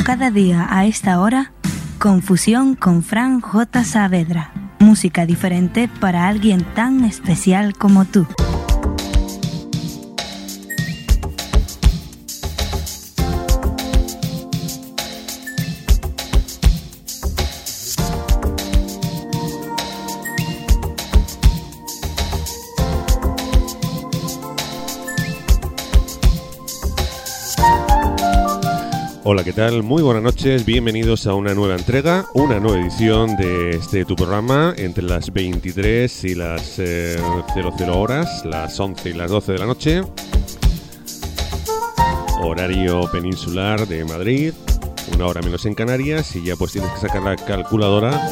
cada día a esta hora, Confusión con Fran J. Saavedra. Música diferente para alguien tan especial como tú. Hola, ¿qué tal? Muy buenas noches, bienvenidos a una nueva entrega, una nueva edición de tu programa entre las 23 y las 00 horas, las 11 y las 12 de la noche, horario peninsular de Madrid, una hora menos en Canarias, y ya pues tienes que sacar la calculadora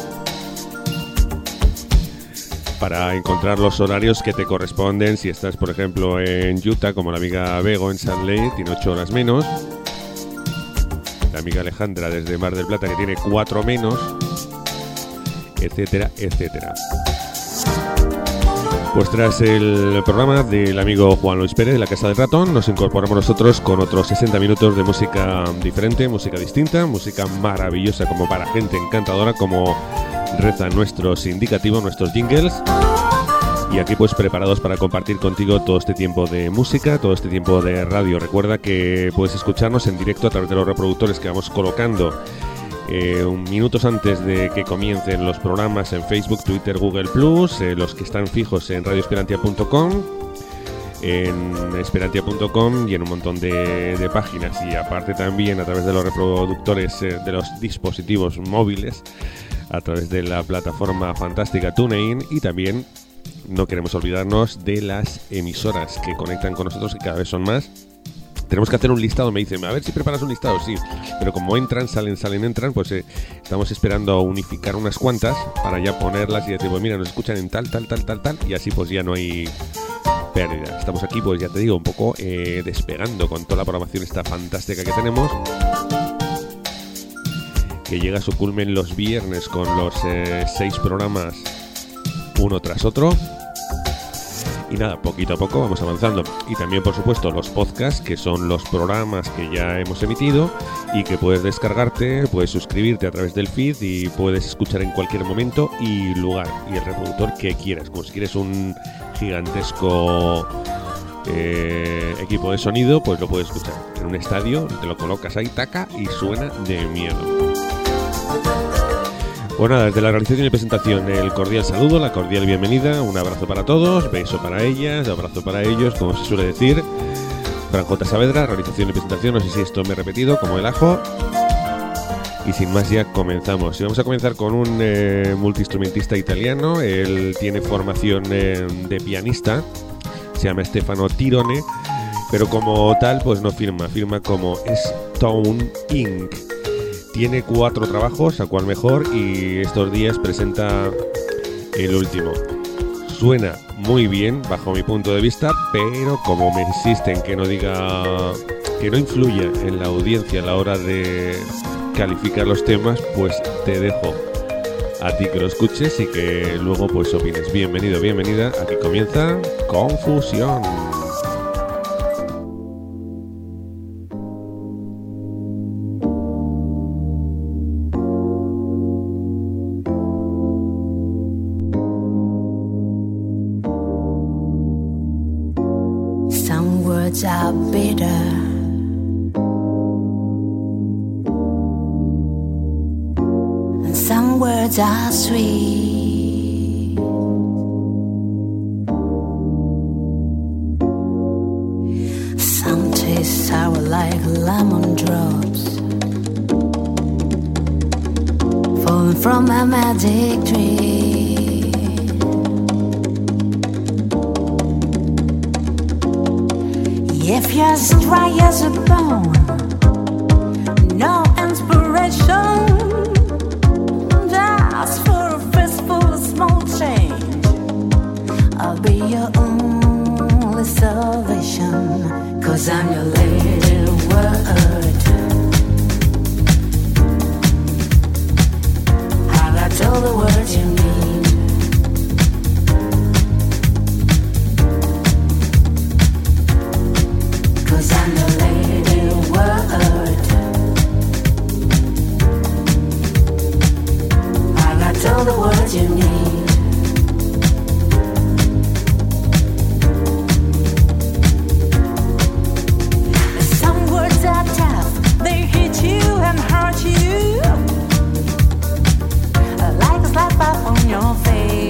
para encontrar los horarios que te corresponden. Si estás, por ejemplo, en Utah, como la amiga Bego en Salt Lake, tiene 8 horas menos. La amiga Alejandra desde Mar del Plata, que tiene 4 menos, etcétera, etcétera. Pues tras el programa del amigo Juan Luis Pérez de la Casa del Ratón, nos incorporamos nosotros con otros 60 minutos de música diferente, música distinta, música maravillosa como para gente encantadora, como rezan nuestros indicativos, nuestros jingles. Y aquí pues preparados para compartir contigo todo este tiempo de música, todo este tiempo de radio. Recuerda que puedes escucharnos en directo a través de los reproductores que vamos colocando minutos antes de que comiencen los programas en Facebook, Twitter, Google+, los que están fijos en radioesperantia.com, en esperantia.com y en un montón de páginas. Y aparte también a través de los reproductores de los dispositivos móviles, a través de la plataforma fantástica TuneIn, y también no queremos olvidarnos de las emisoras que conectan con nosotros, que cada vez son más. Tenemos que hacer un listado, me dicen, a ver si preparas un listado, sí. Pero como entran, salen, entran, pues estamos esperando a unificar unas cuantas para ya ponerlas y decir, pues mira, nos escuchan en tal, y así pues ya no hay pérdida. Estamos aquí, pues ya te digo, un poco despegando con toda la programación esta fantástica que tenemos, que llega a su culmen los viernes con los 6 programas uno tras otro. Y nada, poquito a poco vamos avanzando. Y también, por supuesto, los podcasts, que son los programas que ya hemos emitido y que puedes descargarte, puedes suscribirte a través del feed y puedes escuchar en cualquier momento y lugar, y el reproductor que quieras. Como si quieres un gigantesco equipo de sonido, pues lo puedes escuchar en un estadio, te lo colocas ahí, taca, y suena de miedo. Pues nada, desde la realización y presentación, el cordial saludo, la cordial bienvenida, un abrazo para todos, beso para ellas, abrazo para ellos, como se suele decir. Fran J. Saavedra, realización y presentación, no sé si esto me he repetido, como el ajo. Y sin más ya comenzamos. Y vamos a comenzar con un multiinstrumentista italiano. Él tiene formación de pianista, se llama Stefano Tirone, pero como tal pues no firma como Stone Inc. Tiene 4 trabajos, a cual mejor, y estos días presenta el último. Suena muy bien, bajo mi punto de vista, pero como me insisten que no diga, que no influya en la audiencia a la hora de calificar los temas, pues te dejo a ti que lo escuches y que luego pues opines. Bienvenido, bienvenida, aquí comienza Confusión. Are bitter, and some words are sweet. Some taste sour like lemon drops falling from a magic tree. If you're as dry as a bone, no inspiration, just for a fistful of small change, I'll be your only salvation, 'cause I'm your little word. Highlight all the words you need. I'm the lady word. you need. Some words are tough, they hit you and hurt you, like a slap up on your face.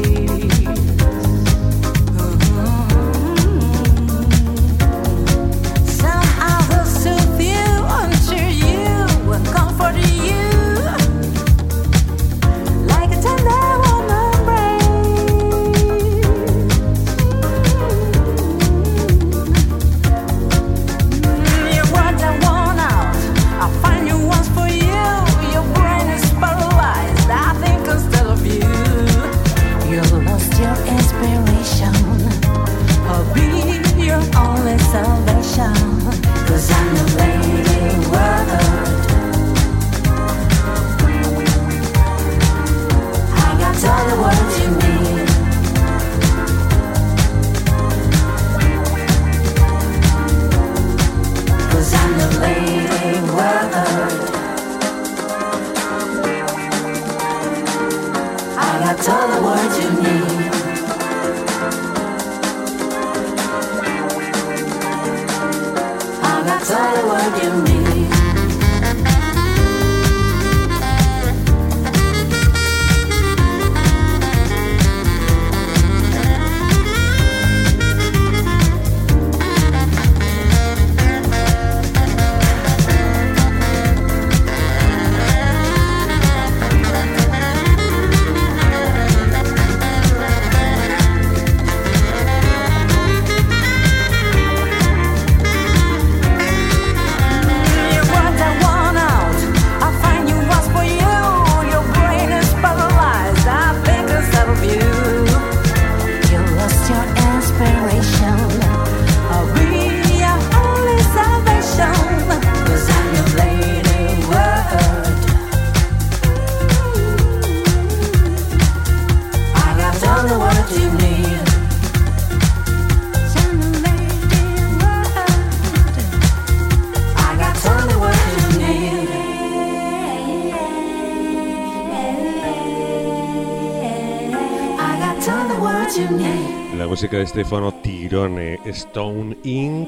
La música de Stefano Tirone, Stone Inc.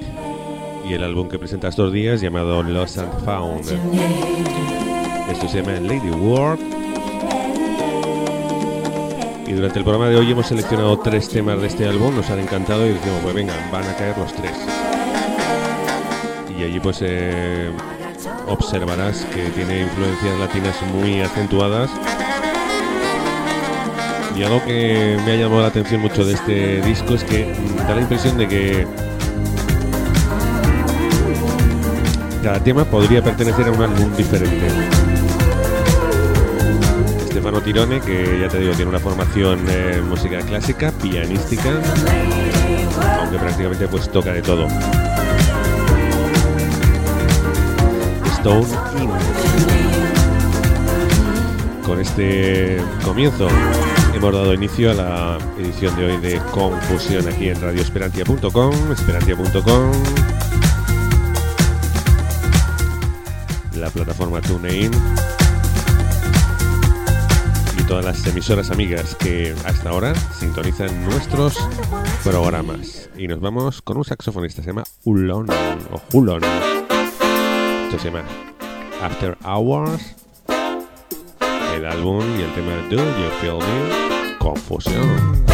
y el álbum que presenta estos días llamado Lost and Found. Esto se llama Lady World. Y durante el programa de hoy hemos seleccionado 3 temas de este álbum, nos han encantado y decimos, pues venga, van a caer los 3. Y allí pues observarás que tiene influencias latinas muy acentuadas. Y algo que me ha llamado la atención mucho de este disco es que da la impresión de que cada tema podría pertenecer a un álbum diferente. Stefano Tirone, que ya te digo, tiene una formación en música clásica, pianística, aunque prácticamente pues toca de todo. Stone Inc. Con este comienzo hemos dado inicio a la edición de hoy de Confusión aquí en radioesperantia.com, esperantia.com, la plataforma TuneIn y todas las emisoras amigas que hasta ahora sintonizan nuestros programas. Y nos vamos con un saxofonista, se llama Hulon o Hulon. Esto se llama After Hours. El álbum y el tema Do You Feel Me? Confusión.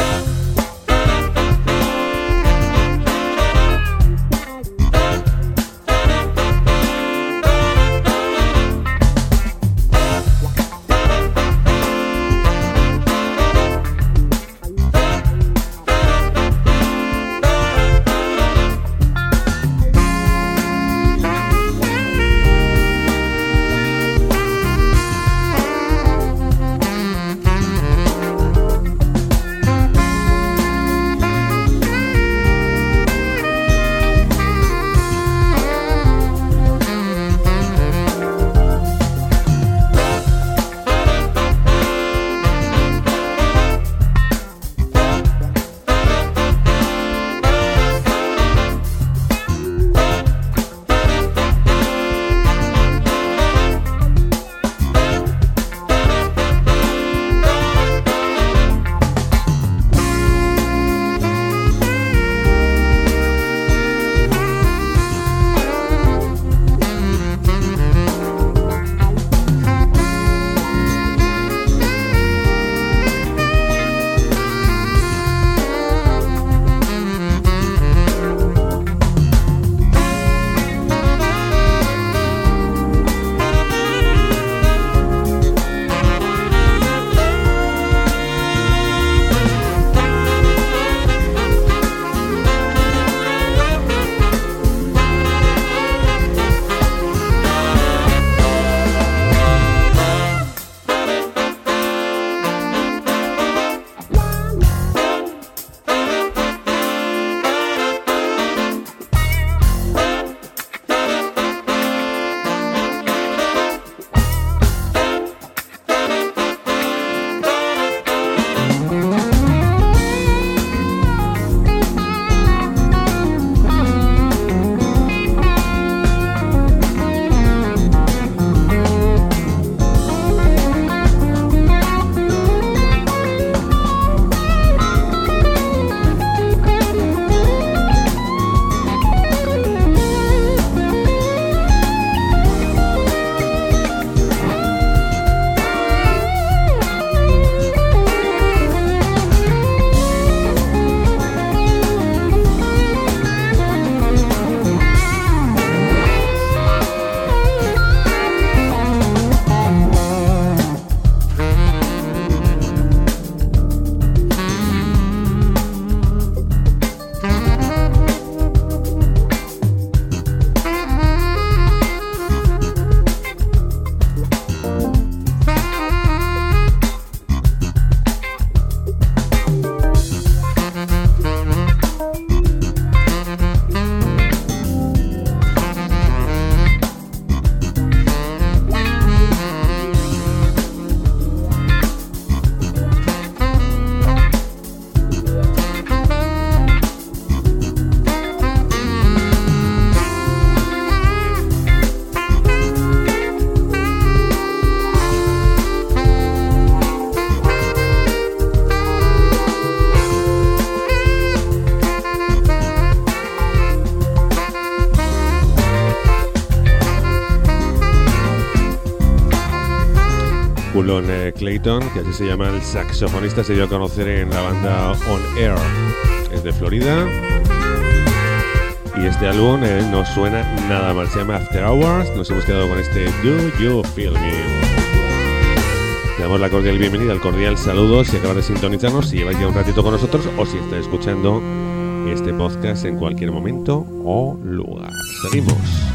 Marlon Clayton, que así se llama el saxofonista, se dio a conocer en la banda On Air. Es de Florida y este álbum no suena nada mal, se llama After Hours. Nos hemos quedado con este Do You Feel Me. Te damos la cordial bienvenida, el cordial saludo si acabas de sintonizarnos, si lleváis ya un ratito con nosotros o si estás escuchando este podcast en cualquier momento o lugar. Seguimos.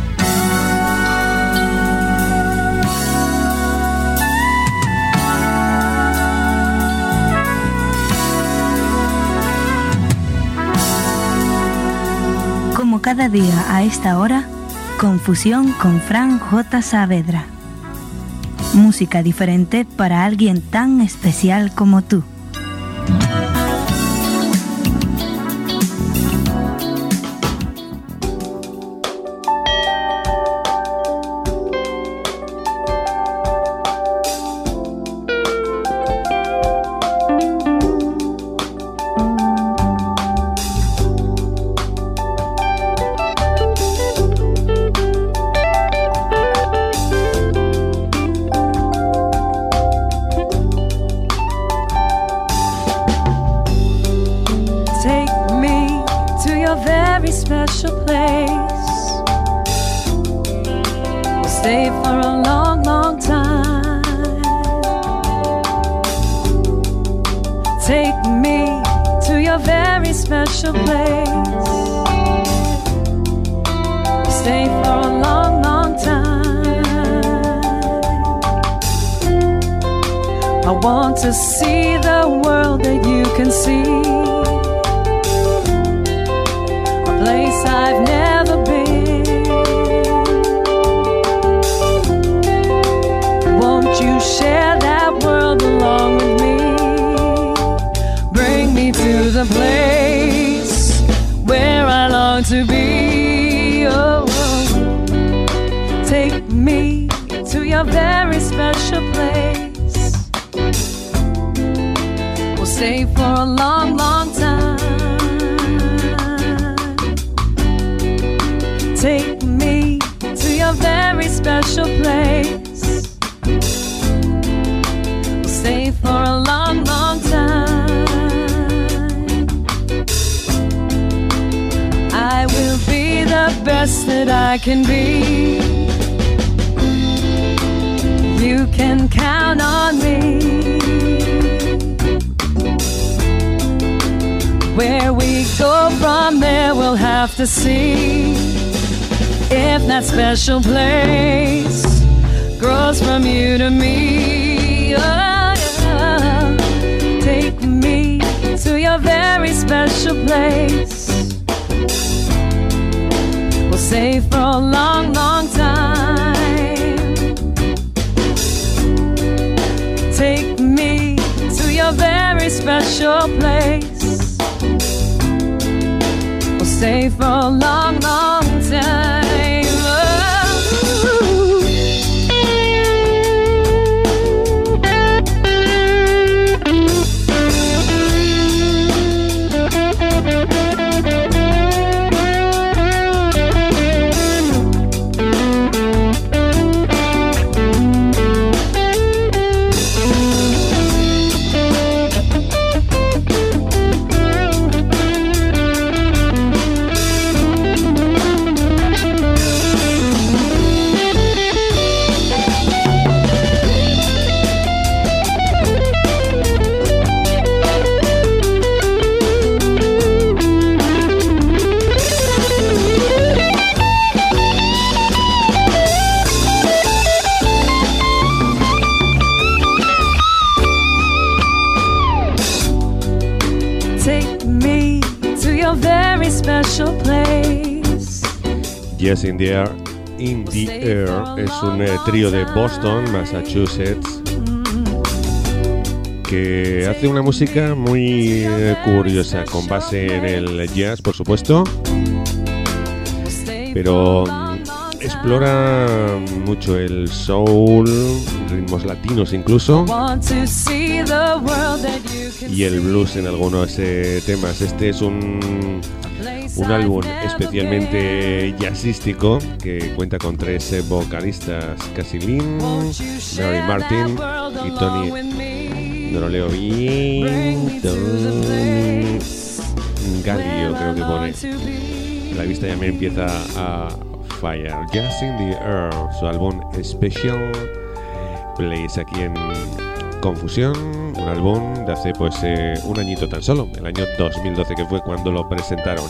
Como cada día a esta hora, Confusión con Fran J. Saavedra. Música diferente para alguien tan especial como tú. Special place grows from you to me. Oh, yeah. Take me to your very special place. We'll stay for a long, long time. Take me to your very special place. We'll stay for a long, long time. Yes in the Air es un trío de Boston, Massachusetts, que hace una música muy curiosa, con base en el jazz, por supuesto, pero explora mucho el soul, ritmos latinos incluso, y el blues en algunos temas. Este es un álbum especialmente jazzístico que cuenta con 3 vocalistas, Cassie Lynn, Mary Martin y Tony, no lo leo bien, Tony Galio creo que pone. La vista ya me empieza a fallar. Just in the Air, su álbum Special Place aquí en Confusión, un álbum de hace pues un añito tan solo, el año 2012 que fue cuando lo presentaron.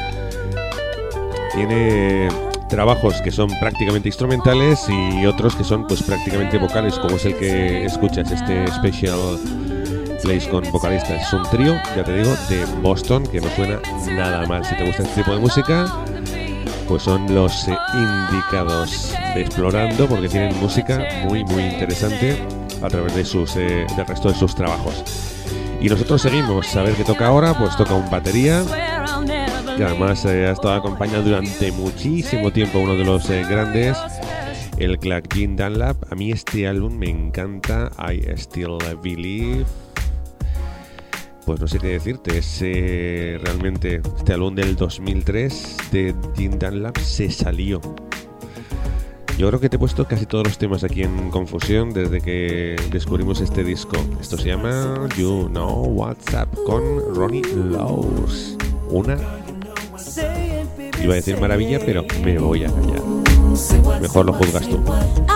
Tiene trabajos que son prácticamente instrumentales y otros que son pues prácticamente vocales, como es el que escuchas, este Special Place con vocalistas. Es un trío, ya te digo, de Boston, que no suena nada mal. Si te gusta este tipo de música, pues son los indicados de Explorando, porque tienen música muy muy interesante a través de del resto de sus trabajos. Y nosotros seguimos. A ver qué toca ahora. Pues toca un batería, que además ha estado acompañado durante muchísimo tiempo uno de los grandes, el Clark Gene Dunlap. A mí este álbum me encanta, I Still Believe. Pues no sé qué decirte, es realmente este álbum del 2003 de Gene Dunlap se salió. Yo creo que te he puesto casi todos los temas aquí en Confusión desde que descubrimos este disco. Esto se llama You Know What's Up con Ronnie Lowes. Una, iba a decir maravilla, pero me voy a callar. Mejor lo juzgas tú.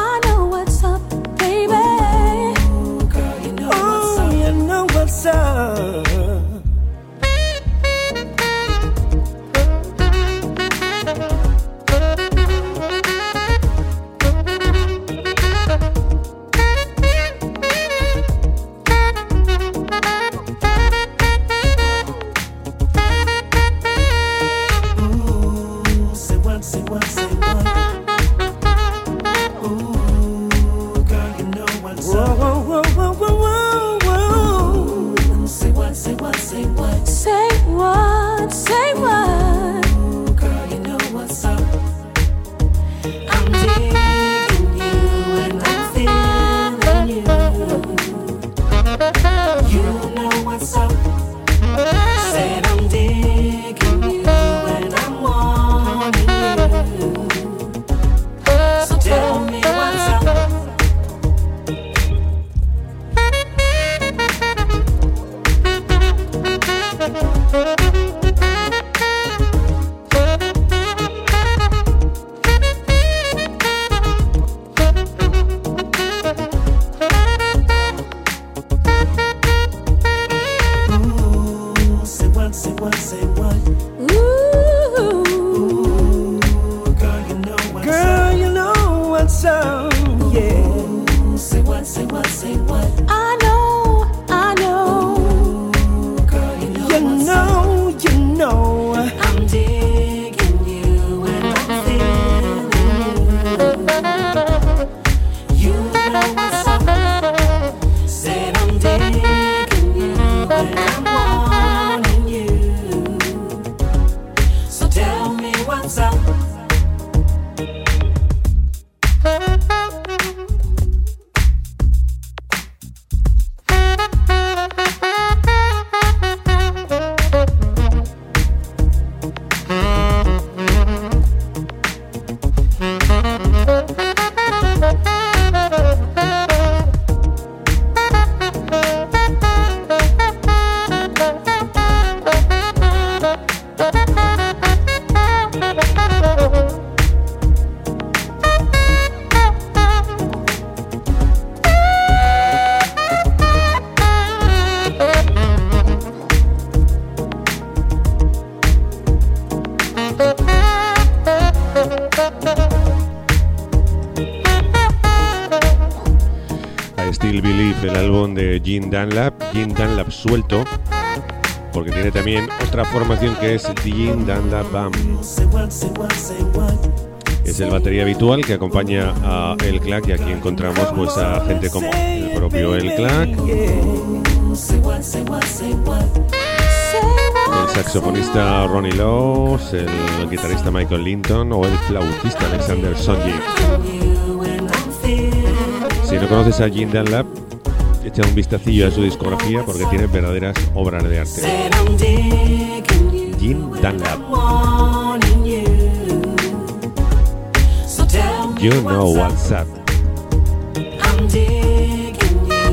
Gene Dunlap suelto, porque tiene también otra formación que es Gene Dunlap Band. Es el batería habitual que acompaña a El Clark, y aquí encontramos pues a gente como el propio El Clark, el saxofonista Ronnie Lowes, el guitarrista Michael Linton o el flautista Alexander Sonji. Si no conoces a Gene Dunlap, echa un vistacillo a su discografía porque tiene verdaderas obras de arte. Gene Dunlap. You Know What's Up.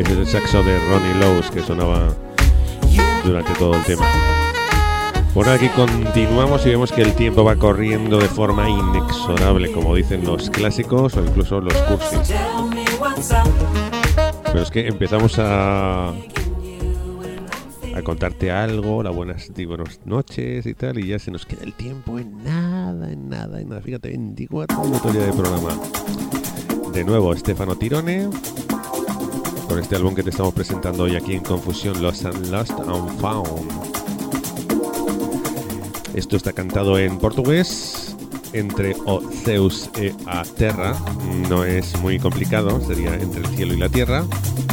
Ese es el saxo de Ronnie Lowes que sonaba durante todo el tema. Bueno, aquí continuamos y vemos que el tiempo va corriendo de forma inexorable, como dicen los clásicos o incluso los cursis. Pero es que empezamos a contarte algo, las buenas noches y tal, y ya se nos queda el tiempo en nada. Fíjate, 24 minutos ya de programa. De nuevo, Stefano Tirone, con este álbum que te estamos presentando hoy aquí en Confusión, Lost and Found. Esto está cantado en portugués, entre o Zeus e a terra. No es muy complicado, sería entre el cielo y la tierra.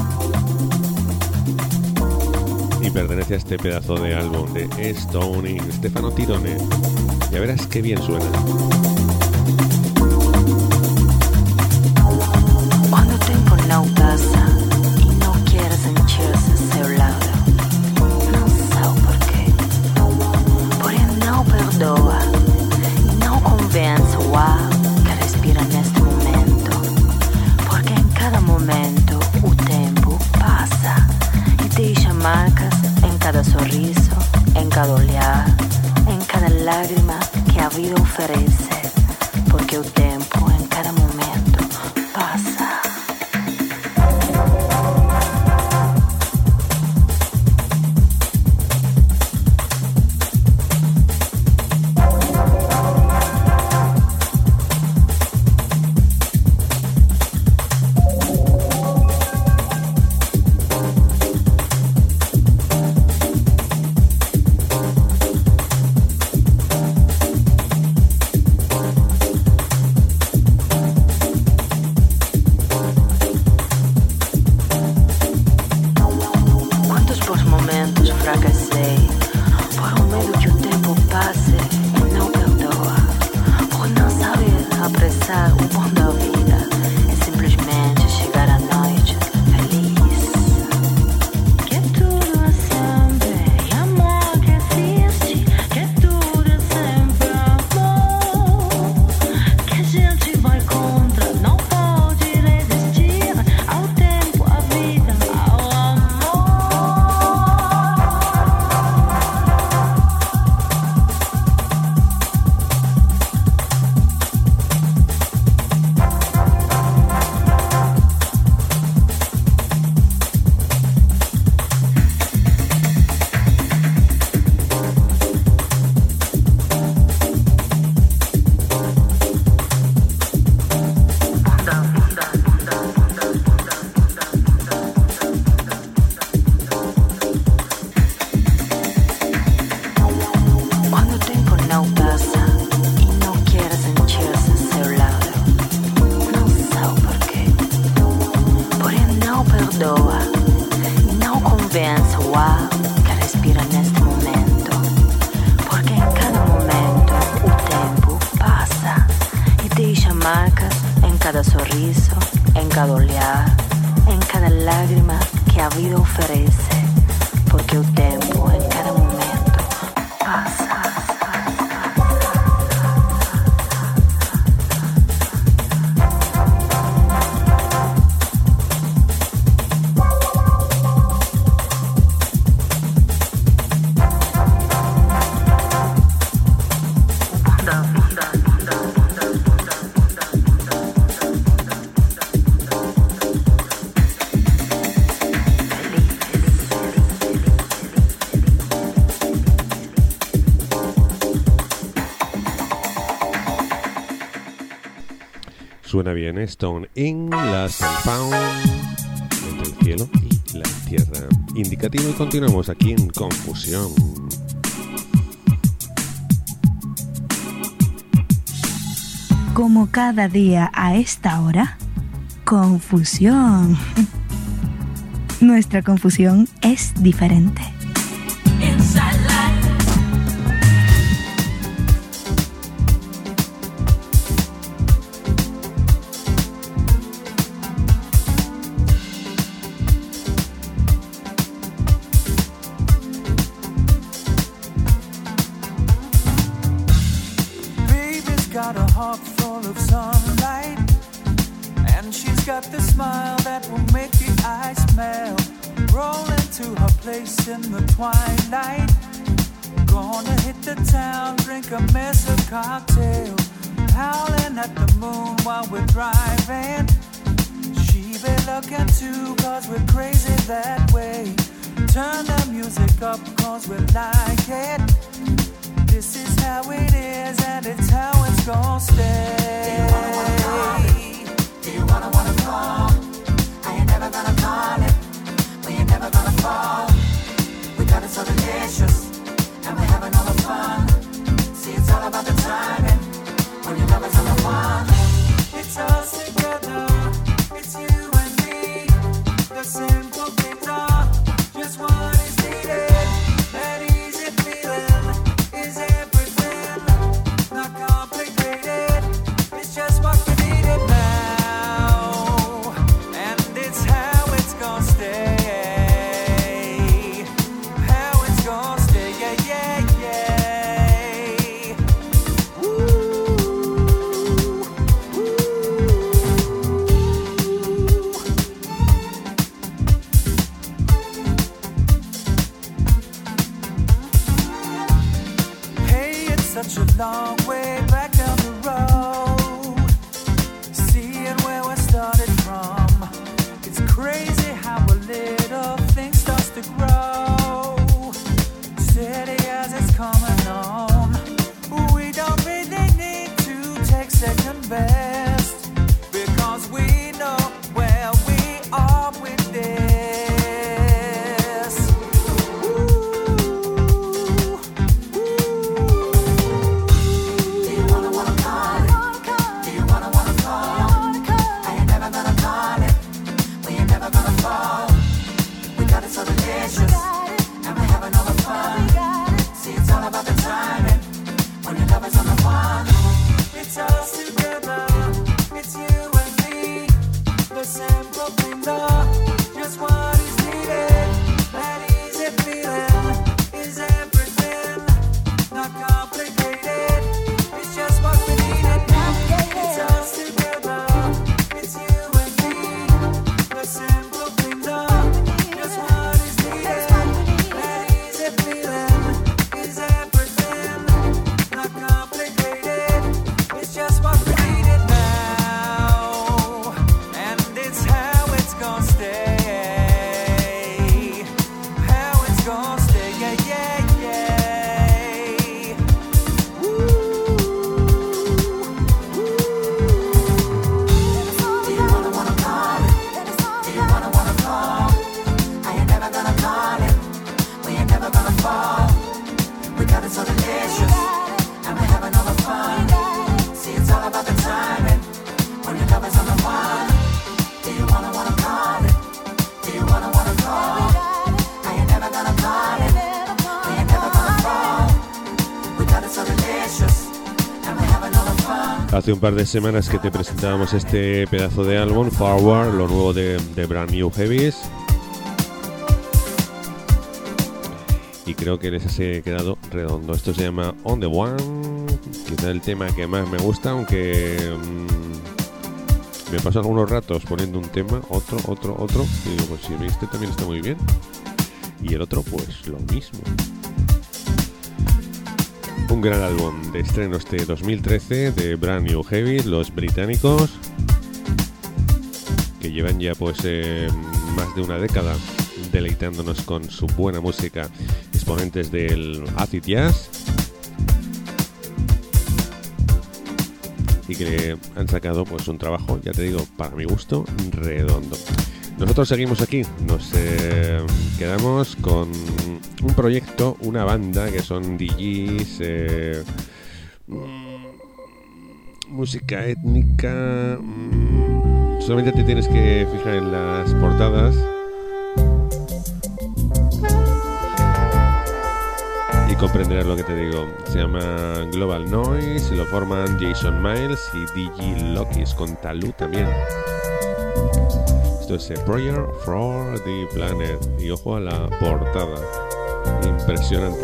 Y pertenece a este pedazo de álbum de Stone, Stefano Tirone. Ya verás qué bien suena. Quando o tempo não passa e não quer sentir-se a seu lado, não sei porquê, porém não perdoa e não convence o ar que respira neste momento, porque em cada momento o tempo passa e deixa marcas em cada sorriso, em cada olhar, em cada lágrima que a vida oferece, porque o tempo em cada momento passa. Suena bien, Stone in Lost and Found, entre el cielo y la tierra. Indicativo y continuamos aquí en Confusión. Como cada día a esta hora, Confusión. Nuestra confusión es diferente. Got a heart full of sunlight, and she's got the smile that will make you I smell. Rolling to her place in the twilight. Gonna hit the town, drink a mess of cocktails. Howling at the moon while we're driving. She be looking too, cause we're crazy that way. Turn the music up, cause we like it. This is how it is, and it's how it's gonna stay. Do you wanna call? I ain't never gonna call it. We ain't never gonna fall. We got it so delicious, and we're having all the fun. See, it's all about the timing. When your love is on the one, it's us together. It's you and me. The simple things are just what is needed. That easy feeling is everything. Not complicated. It's just what we needed now. And it's how it's gonna stay. How it's gonna stay. Yeah, yeah, yeah. Such a long way back down the road, seeing where we started from. It's crazy how a little thing starts to grow, steady as it's coming on. We don't really need to take second best, because we know where we are with this. It's us together, it's you and me. The simple things are just what is needed. That easy feeling is everything. Not complicated, it's just what we needed. It's us together, it's you and me. The simple things are just what is needed. That easy feeling is everything. Not complicated, it's just what we needed now. And it's how it's gonna stay. How it's gonna stay, yeah, yeah, yeah. Ooh. Do you wanna call it? Do you wanna call? I ain't never gonna call it. We ain't never gonna fall. We got it so delicious, and we're having all the fun. See, it's all about the timing. When your love is on the one. Do you wanna call it? Do you wanna call? I ain't never gonna call it. We ain't never gonna fall. We got it so delicious, and we're having all the fun. Hace un par de semanas que te presentábamos este pedazo de álbum, Forward, lo nuevo de Brand New Heavies. Y creo que les ha quedado redondo. Esto se llama On The One, quizá el tema que más me gusta, aunque me paso algunos ratos poniendo un tema, otro, y digo, pues si este también está muy bien, y el otro pues lo mismo. Un gran álbum de estreno este 2013 de Brand New Heavies, los británicos, que llevan ya pues más de una década deleitándonos con su buena música, exponentes del acid jazz, y que han sacado pues un trabajo, ya te digo, para mi gusto, redondo. Nosotros seguimos aquí, nos quedamos con un proyecto, una banda que son DJs, música étnica, solamente te tienes que fijar en las portadas y comprenderás lo que te digo. Se llama Global Noise, lo forman Jason Miles y DJ Lokis, con Talú también. Esto es A Prayer for the Planet, y ojo a la portada, impresionante.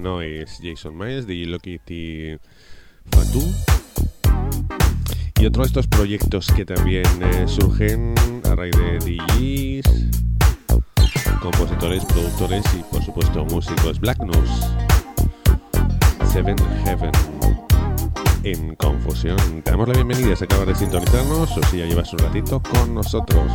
Noise, Jason Miles, DJ Lokiti Fatu. Y otro de estos proyectos que también surgen a raíz de DJs, compositores, productores y por supuesto músicos. Black News, Seven Heaven, en Confusión. Te damos la bienvenida si acabas de sintonizarnos o si ya llevas un ratito con nosotros.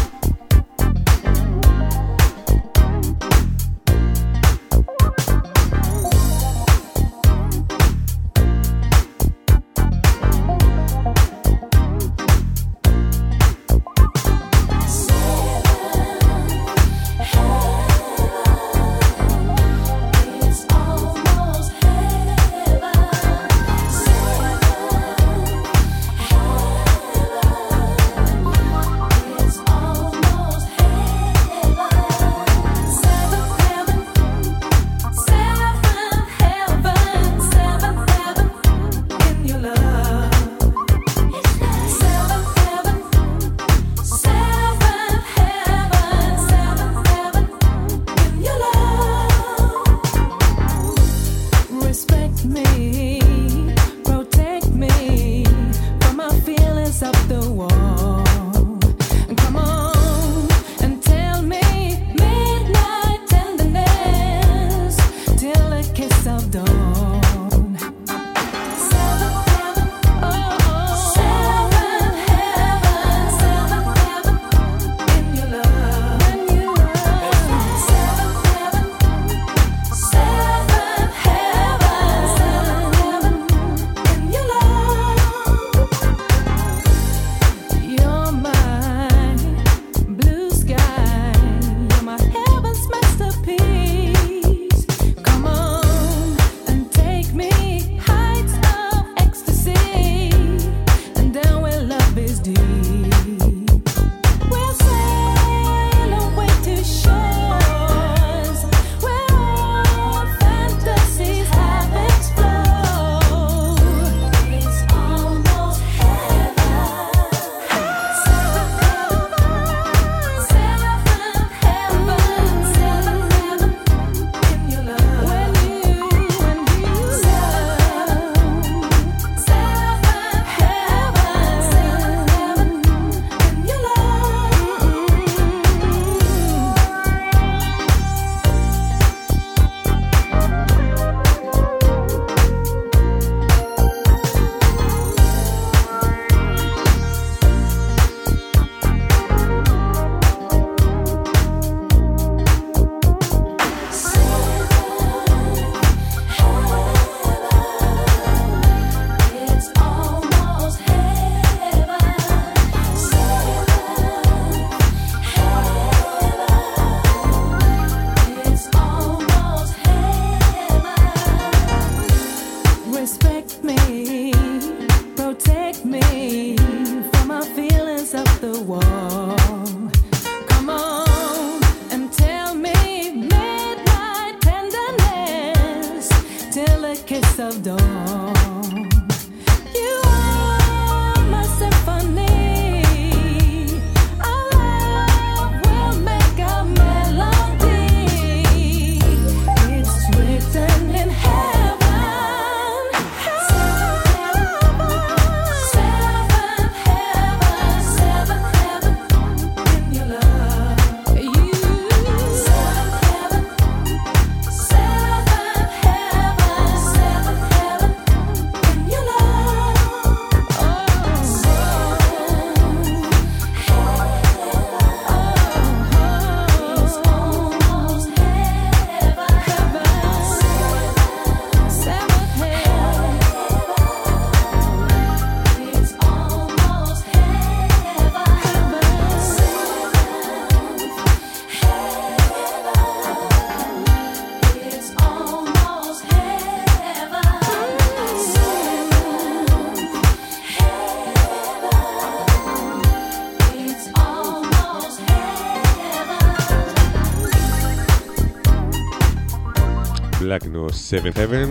Black News 77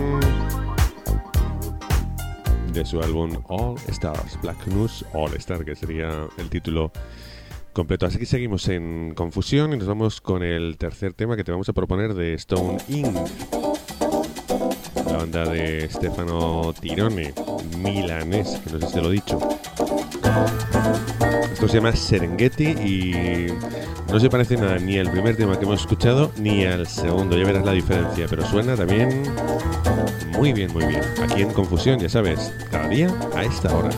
de su álbum All Stars, Black News All Star, que sería el título completo. Así que seguimos en Confusión y nos vamos con el tercer tema que te vamos a proponer de Stone Inc. la banda de Stefano Tirone, milanés, que no sé si te lo he dicho. Esto se llama Serengeti y no se parece nada ni al primer tema que hemos escuchado ni al segundo, ya verás la diferencia, pero suena también muy bien, aquí en Confusión, ya sabes, cada día a esta hora.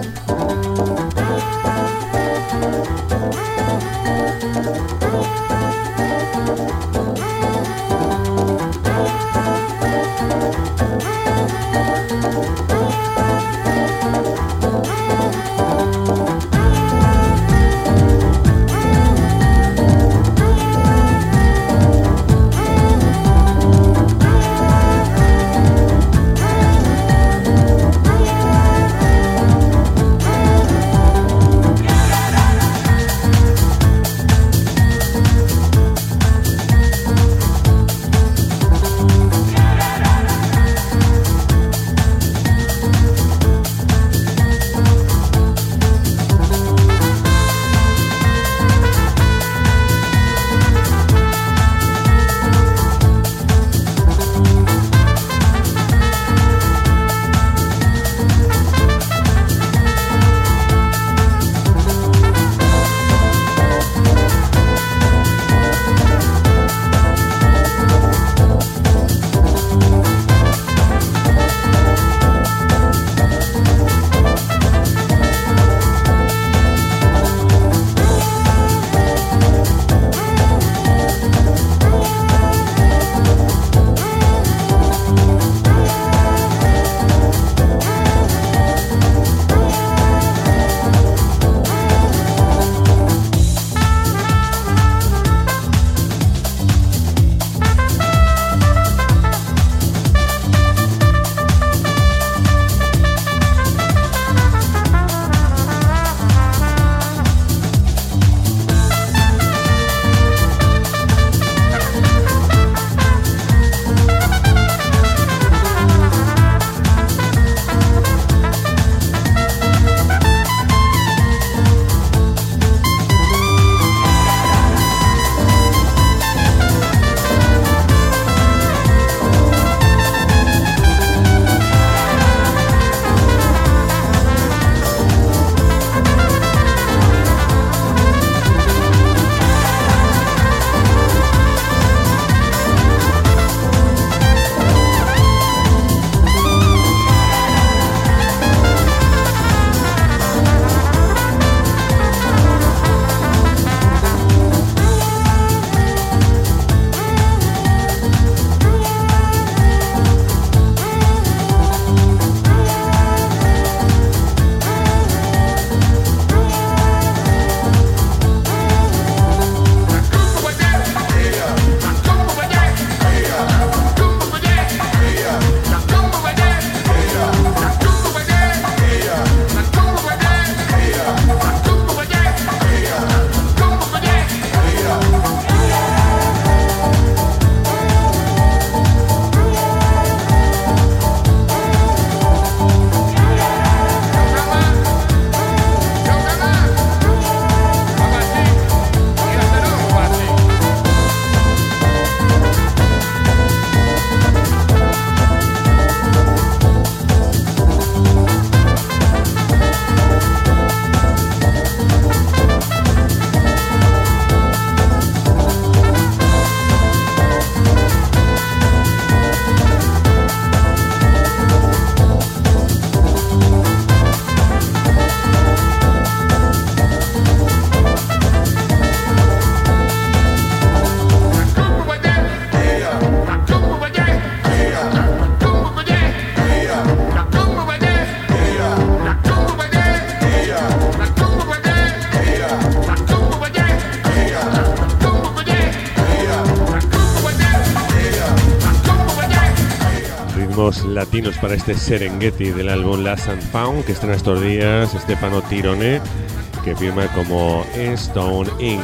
ritmos latinos para este Serengeti del álbum Lost and Found, que estrena estos días Stefano Tirone, que firma como Stone Inc.,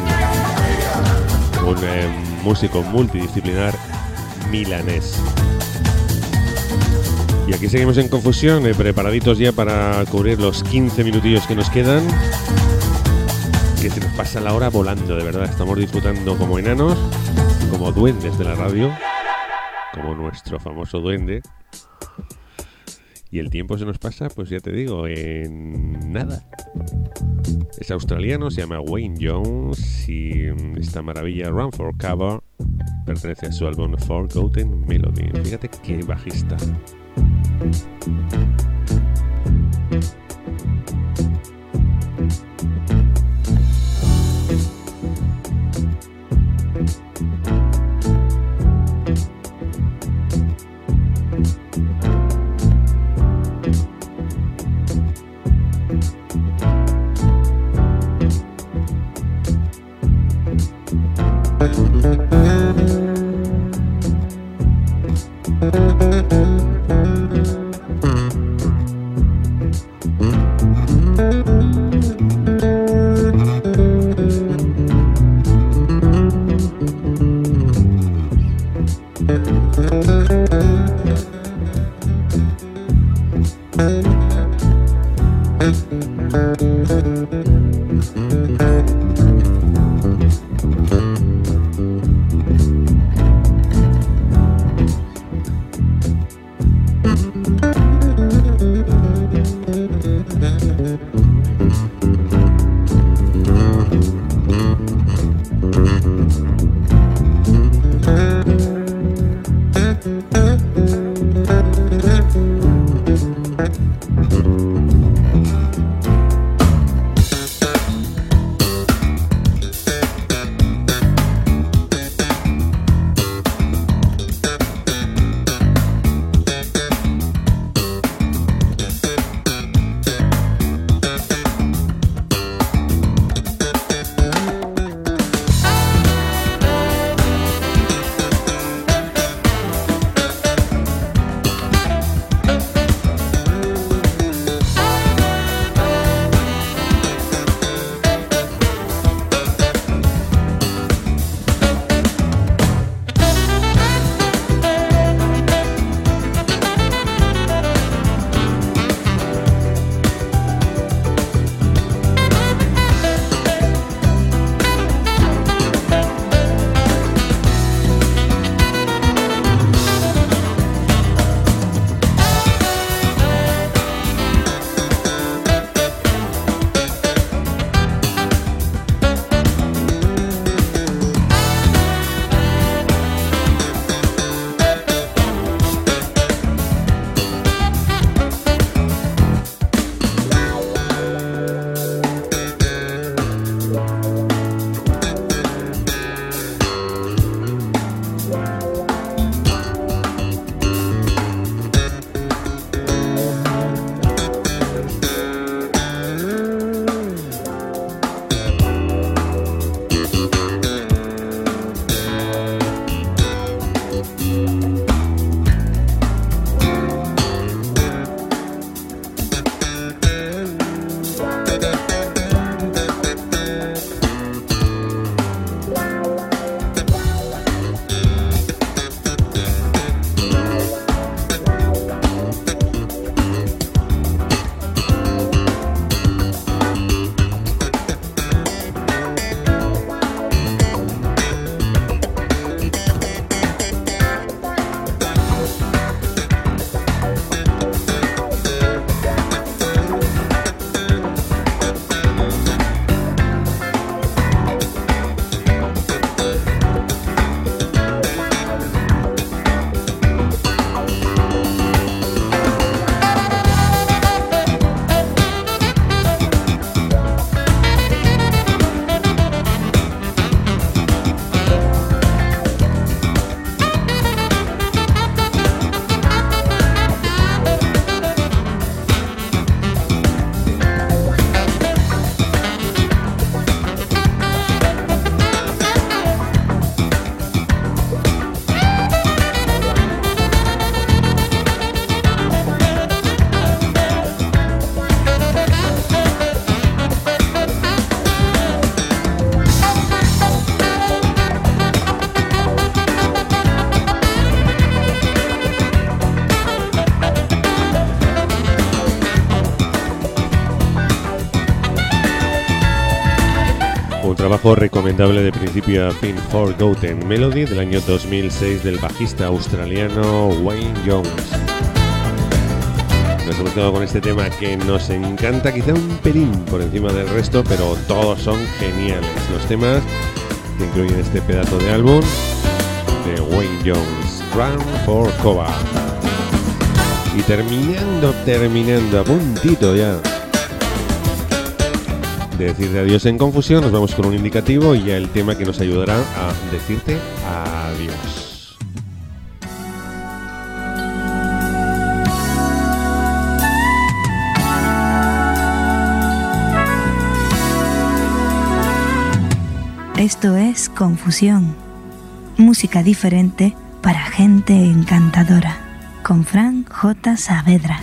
un músico multidisciplinar milanés. Y aquí seguimos en Confusión, preparaditos ya para cubrir los 15 minutillos que nos quedan, que se nos pasa la hora volando, de verdad. Estamos disfrutando como enanos, como duendes de la radio, como nuestro famoso duende. Y el tiempo se nos pasa, pues ya te digo, en nada. Es australiano, se llama Wayne Jones y esta maravilla Run for Cover pertenece a su álbum Forgotten Melody. Fíjate qué bajista. trabajo recomendable de principio a fin, Forgotten Melody, del año 2006, del bajista australiano Wayne Jones. Nos hemos quedado con este tema que nos encanta, quizá un pelín por encima del resto, pero todos son geniales. Los temas que incluyen este pedazo de álbum de Wayne Jones, Run for Cover. Y terminando, a puntito ya de decirte adiós en Confusión, nos vamos con un indicativo y ya el tema que nos ayudará a decirte adiós. Esto es Confusión, música diferente para gente encantadora, con Fran J. Saavedra.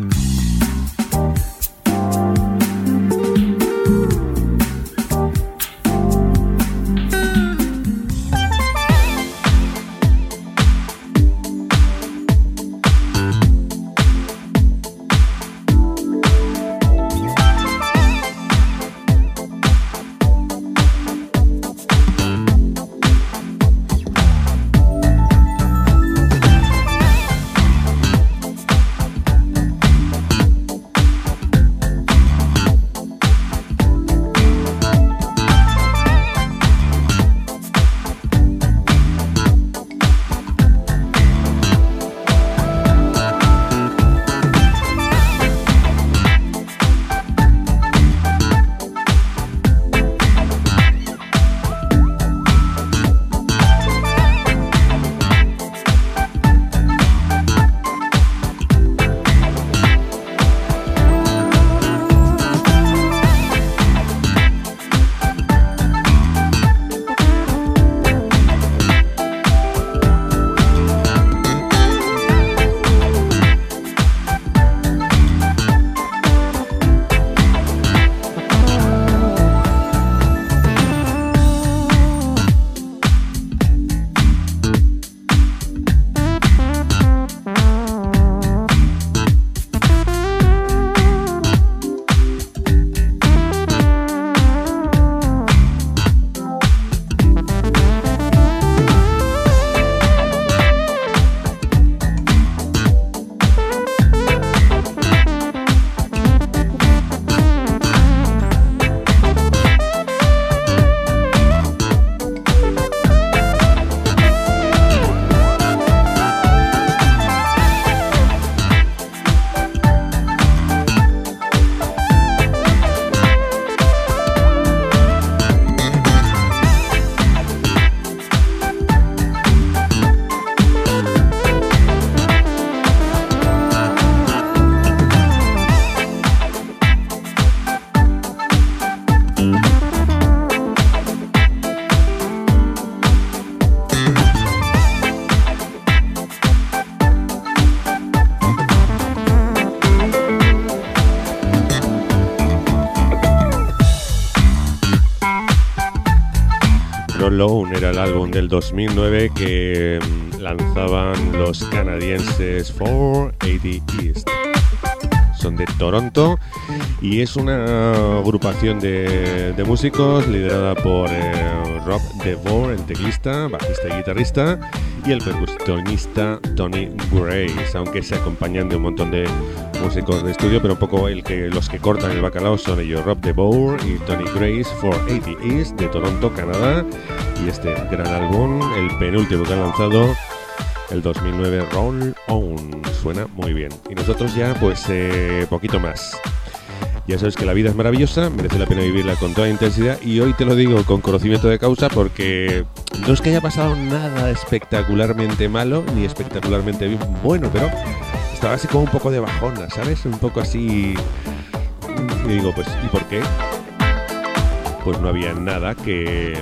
Alone era el álbum del 2009 que lanzaban los canadienses 480 East. Son de Toronto y es una agrupación de músicos liderada por Rob DeVore, el teclista, bajista y guitarrista, y el percusionista Tony Grace, aunque se acompañan de un montón de músicos de estudio, pero un poco los que cortan el bacalao son ellos, Rob DeVore y Tony Grace, 480 East de Toronto, Canadá, y este gran álbum, el penúltimo que han lanzado, el 2009, Roll On, suena muy bien. Y nosotros ya, pues, poquito más. Ya sabes que la vida es maravillosa, merece la pena vivirla con toda intensidad, y hoy te lo digo con conocimiento de causa porque no es que haya pasado nada espectacularmente malo ni espectacularmente bueno, pero estaba así como un poco de bajona, ¿sabes? Un poco así. Y digo, pues, ¿y por qué? Pues no había nada que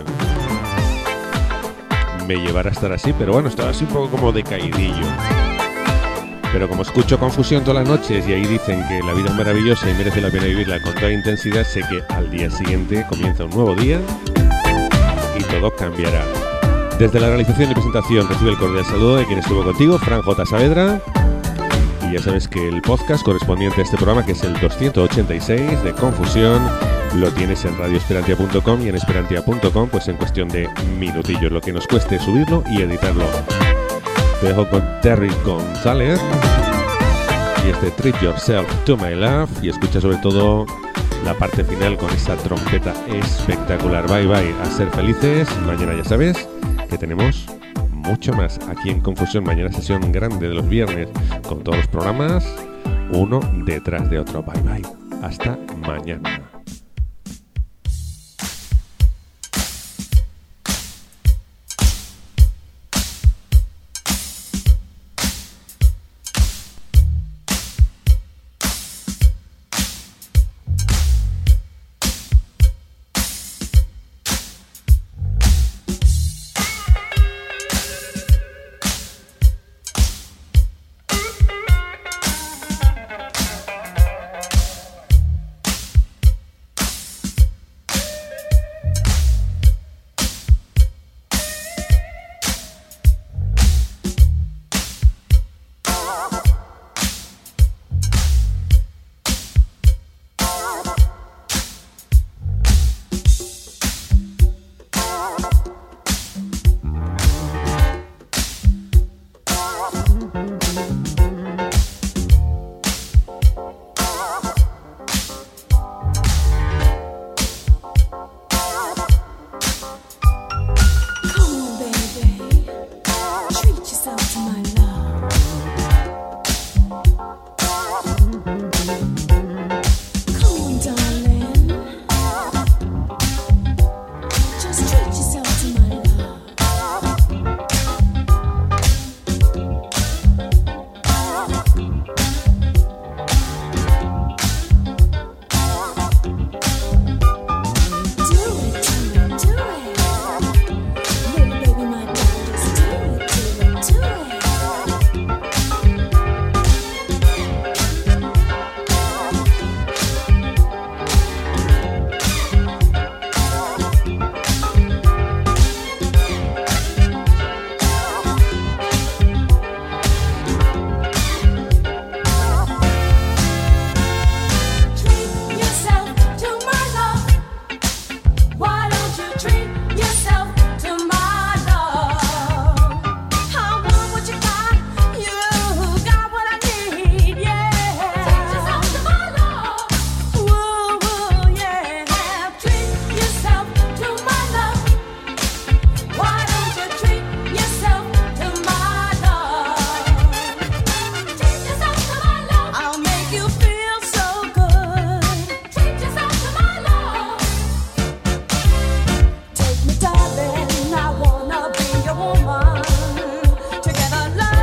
me llevara a estar así, pero bueno, estaba así un poco como decaidillo. Pero como escucho Confusión todas las noches y ahí dicen que la vida es maravillosa y merece la pena vivirla con toda intensidad, sé que al día siguiente comienza un nuevo día y todo cambiará. Desde la realización y presentación recibe el cordial saludo de quien estuvo contigo, Fran J. Saavedra. Y ya sabes que el podcast correspondiente a este programa, que es el 286 de Confusión, lo tienes en radioesperantia.com y en esperantia.com, pues en cuestión de minutillos, lo que nos cueste subirlo y editarlo. Te dejo con Terry González y este Treat Yourself to My Love, y escucha sobre todo la parte final con esa trompeta espectacular. Bye bye, a ser felices. Mañana ya sabes que tenemos mucho más aquí en Confusión. Mañana sesión grande de los viernes con todos los programas, uno detrás de otro. Bye bye, hasta mañana.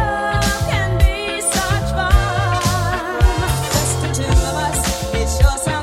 Sure.